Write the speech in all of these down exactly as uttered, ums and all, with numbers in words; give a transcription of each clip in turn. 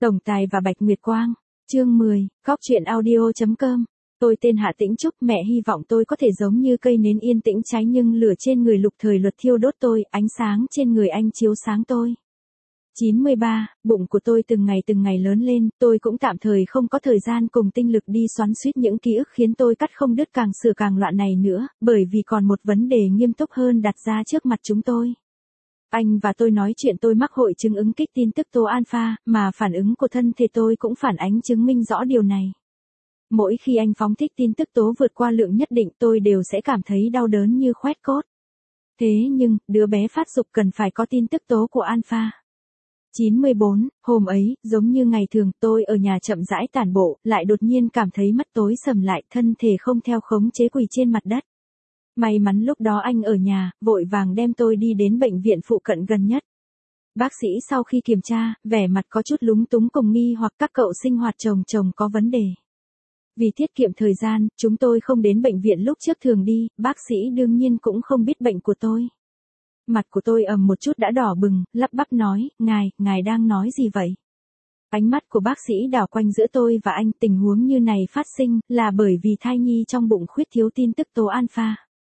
Tổng Tài và Bạch Nguyệt Quang, chương mười, Cóc truyện audio chấm com. Tôi tên Hạ Tĩnh Trúc, mẹ hy vọng tôi có thể giống như cây nến yên tĩnh cháy nhưng lửa trên người Lục Thời Luật thiêu đốt tôi, ánh sáng trên người anh chiếu sáng tôi. chín mươi ba, bụng của tôi từng ngày từng ngày lớn lên, tôi cũng tạm thời không có thời gian cùng tinh lực đi xoắn xuýt những ký ức khiến tôi cắt không đứt càng sửa càng loạn này nữa, bởi vì còn một vấn đề nghiêm túc hơn đặt ra trước mặt chúng tôi. Anh và tôi nói chuyện tôi mắc hội chứng ứng kích tin tức tố alpha, mà phản ứng của thân thể tôi cũng phản ánh chứng minh rõ điều này. Mỗi khi anh phóng thích tin tức tố vượt qua lượng nhất định tôi đều sẽ cảm thấy đau đớn như khoét cốt. Thế nhưng, đứa bé phát dục cần phải có tin tức tố của alpha. chín mươi bốn, hôm ấy, giống như ngày thường tôi ở nhà chậm rãi tản bộ, lại đột nhiên cảm thấy mắt tối sầm lại, thân thể không theo khống chế quỳ trên mặt đất. May mắn lúc đó anh ở nhà, vội vàng đem tôi đi đến bệnh viện phụ cận gần nhất. Bác sĩ sau khi kiểm tra, vẻ mặt có chút lúng túng cùng nghi hoặc các cậu sinh hoạt chồng chồng có vấn đề. Vì tiết kiệm thời gian, chúng tôi không đến bệnh viện lúc trước thường đi, bác sĩ đương nhiên cũng không biết bệnh của tôi. Mặt của tôi ầm một chút đã đỏ bừng, lắp bắp nói, ngài, ngài đang nói gì vậy? Ánh mắt của bác sĩ đảo quanh giữa tôi và anh, tình huống như này phát sinh, là bởi vì thai nhi trong bụng khuyết thiếu tin tức tố alpha.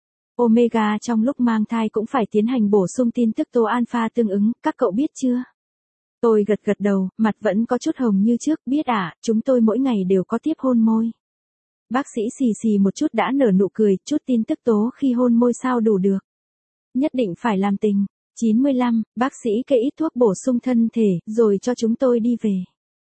Omega trong lúc mang thai cũng phải tiến hành bổ sung tin tức tố alpha tương ứng, các cậu biết chưa? Tôi gật gật đầu, mặt vẫn có chút hồng như trước, biết à, chúng tôi mỗi ngày đều có tiếp hôn môi. Bác sĩ xì xì một chút đã nở nụ cười, chút tin tức tố khi hôn môi sao đủ được. Nhất định phải làm tình. chín mươi lăm, bác sĩ kê ít thuốc bổ sung thân thể, rồi cho chúng tôi đi về.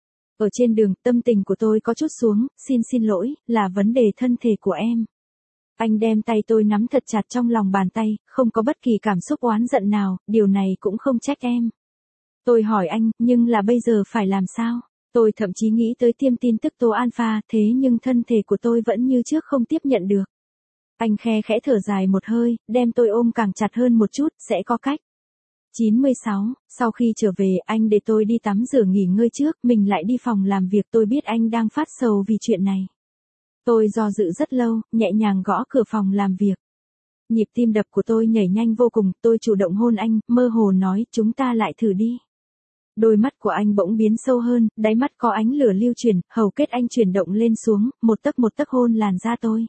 Ở trên đường, tâm tình của tôi có chút xuống, xin xin lỗi, là vấn đề thân thể của em. Anh đem tay tôi nắm thật chặt trong lòng bàn tay, không có bất kỳ cảm xúc oán giận nào, điều này cũng không trách em. Tôi hỏi anh, nhưng là bây giờ phải làm sao? Tôi thậm chí nghĩ tới tiêm tin tức tố alpha, thế nhưng thân thể của tôi vẫn như trước không tiếp nhận được. Anh khe khẽ thở dài một hơi, đem tôi ôm càng chặt hơn một chút, sẽ có cách. chín mươi sáu, sau khi trở về, anh để tôi đi tắm rửa nghỉ ngơi trước, mình lại đi phòng làm việc, tôi biết anh đang phát sầu vì chuyện này. Tôi do dự rất lâu, nhẹ nhàng gõ cửa phòng làm việc. Nhịp tim đập của tôi nhảy nhanh vô cùng, tôi chủ động hôn anh, mơ hồ nói, chúng ta lại thử đi. Đôi mắt của anh bỗng biến sâu hơn, đáy mắt có ánh lửa lưu chuyển, hầu kết anh chuyển động lên xuống, một tấc một tấc hôn làn da tôi.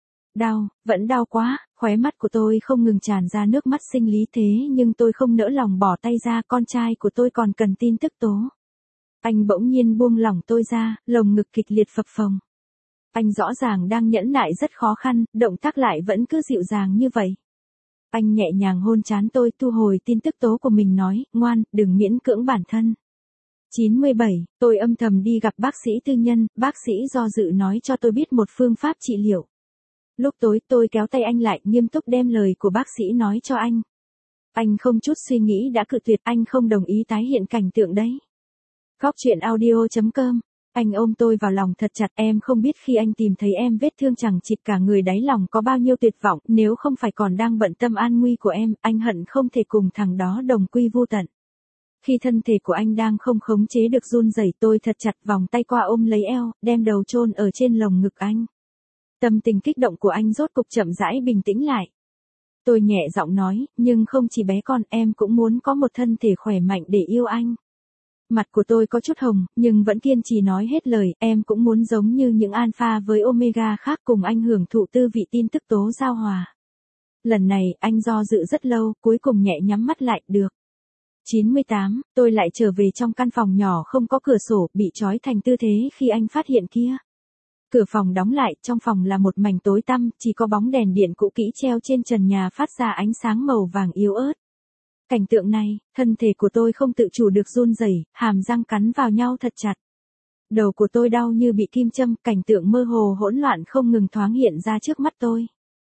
Đau, vẫn đau quá, khóe mắt của tôi không ngừng tràn ra nước mắt sinh lý thế nhưng tôi không nỡ lòng bỏ tay ra, con trai của tôi còn cần tin tức tố. Anh bỗng nhiên buông lỏng tôi ra, lồng ngực kịch liệt phập phồng. Anh rõ ràng đang nhẫn nại rất khó khăn, động tác lại vẫn cứ dịu dàng như vậy. Anh nhẹ nhàng hôn trán tôi, thu hồi tin tức tố của mình nói, ngoan, đừng miễn cưỡng bản thân. chín mươi bảy, tôi âm thầm đi gặp bác sĩ tư nhân, bác sĩ do dự nói cho tôi biết một phương pháp trị liệu. Lúc tối tôi kéo tay anh lại, nghiêm túc đem lời của bác sĩ nói cho anh. Anh không chút suy nghĩ đã cự tuyệt, anh không đồng ý tái hiện cảnh tượng đấy. Cóc truyện audio chấm com. Anh ôm tôi vào lòng thật chặt, em không biết khi anh tìm thấy em vết thương chẳng chịt cả người đáy lòng có bao nhiêu tuyệt vọng, nếu không phải còn đang bận tâm an nguy của em, anh hận không thể cùng thằng đó đồng quy vu tận. Khi thân thể của anh đang không khống chế được run rẩy, tôi thật chặt vòng tay qua ôm lấy eo, đem đầu chôn ở trên lồng ngực anh. Tâm tình kích động của anh rốt cục chậm rãi bình tĩnh lại. Tôi nhẹ giọng nói, nhưng không chỉ bé con, em cũng muốn có một thân thể khỏe mạnh để yêu anh. Mặt của tôi có chút hồng, nhưng vẫn kiên trì nói hết lời, em cũng muốn giống như những alpha với omega khác cùng anh hưởng thụ tư vị tin tức tố giao hòa. Lần này, anh do dự rất lâu, cuối cùng nhẹ nhắm mắt lại, được. chín mươi tám, tôi lại trở về trong căn phòng nhỏ không có cửa sổ, bị trói thành tư thế khi anh phát hiện kia. Cửa phòng đóng lại, trong phòng là một mảnh tối tăm, chỉ có bóng đèn điện cũ kỹ treo trên trần nhà phát ra ánh sáng màu vàng yếu ớt. Cảnh tượng này, thân thể của tôi không tự chủ được run rẩy, hàm răng cắn vào nhau thật chặt. Đầu của tôi đau như bị kim châm, cảnh tượng mơ hồ hỗn loạn không ngừng thoáng hiện ra trước mắt tôi.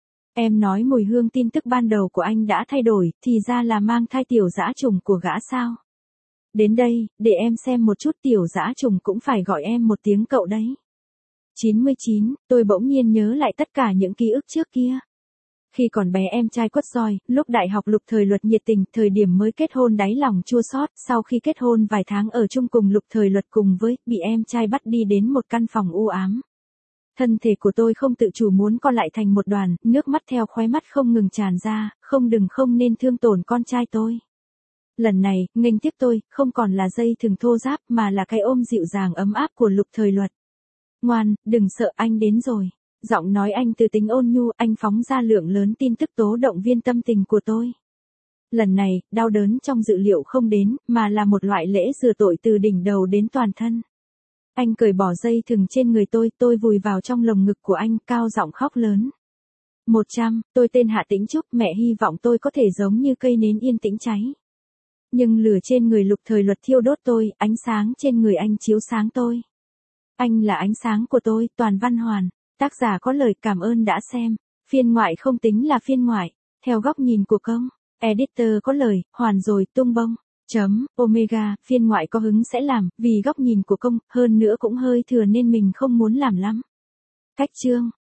Em nói mùi hương tin tức ban đầu của anh đã thay đổi, thì ra là mang thai tiểu dã trùng của gã sao? Đến đây, để em xem một chút, tiểu dã trùng cũng phải gọi em một tiếng cậu đấy. chín mươi chín, tôi bỗng nhiên nhớ lại tất cả những ký ức trước kia. Khi còn bé em trai quất roi, lúc đại học Lục Thời Luật nhiệt tình, thời điểm mới kết hôn đáy lòng chua xót, sau khi kết hôn vài tháng ở chung cùng Lục Thời Luật cùng với, bị em trai bắt đi đến một căn phòng u ám. Thân thể của tôi không tự chủ muốn co lại thành một đoàn, nước mắt theo khóe mắt không ngừng tràn ra, không đừng không nên thương tổn con trai tôi. Lần này, nghênh tiếp tôi, không còn là dây thừng thô ráp mà là cái ôm dịu dàng ấm áp của Lục Thời Luật. Ngoan, đừng sợ, anh đến rồi. Giọng nói anh từ tính ôn nhu, anh phóng ra lượng lớn tin tức tố động viên tâm tình của tôi. Lần này, đau đớn trong dự liệu không đến, mà là một loại lễ rửa tội từ đỉnh đầu đến toàn thân. Anh cởi bỏ dây thừng trên người tôi, tôi vùi vào trong lồng ngực của anh, cao giọng khóc lớn. một trăm, tôi tên Hạ Tĩnh Trúc, mẹ hy vọng tôi có thể giống như cây nến yên tĩnh cháy. Nhưng lửa trên người Lục Thời Luật thiêu đốt tôi, ánh sáng trên người anh chiếu sáng tôi. Anh là ánh sáng của tôi, Toàn Văn Hoàn. Tác giả có lời cảm ơn đã xem. Phiên ngoại không tính là phiên ngoại. Theo góc nhìn của công. Editor có lời, hoàn rồi, tung bông. Chấm, Omega, phiên ngoại có hứng sẽ làm, vì góc nhìn của công, hơn nữa cũng hơi thừa nên mình không muốn làm lắm. Cách chương.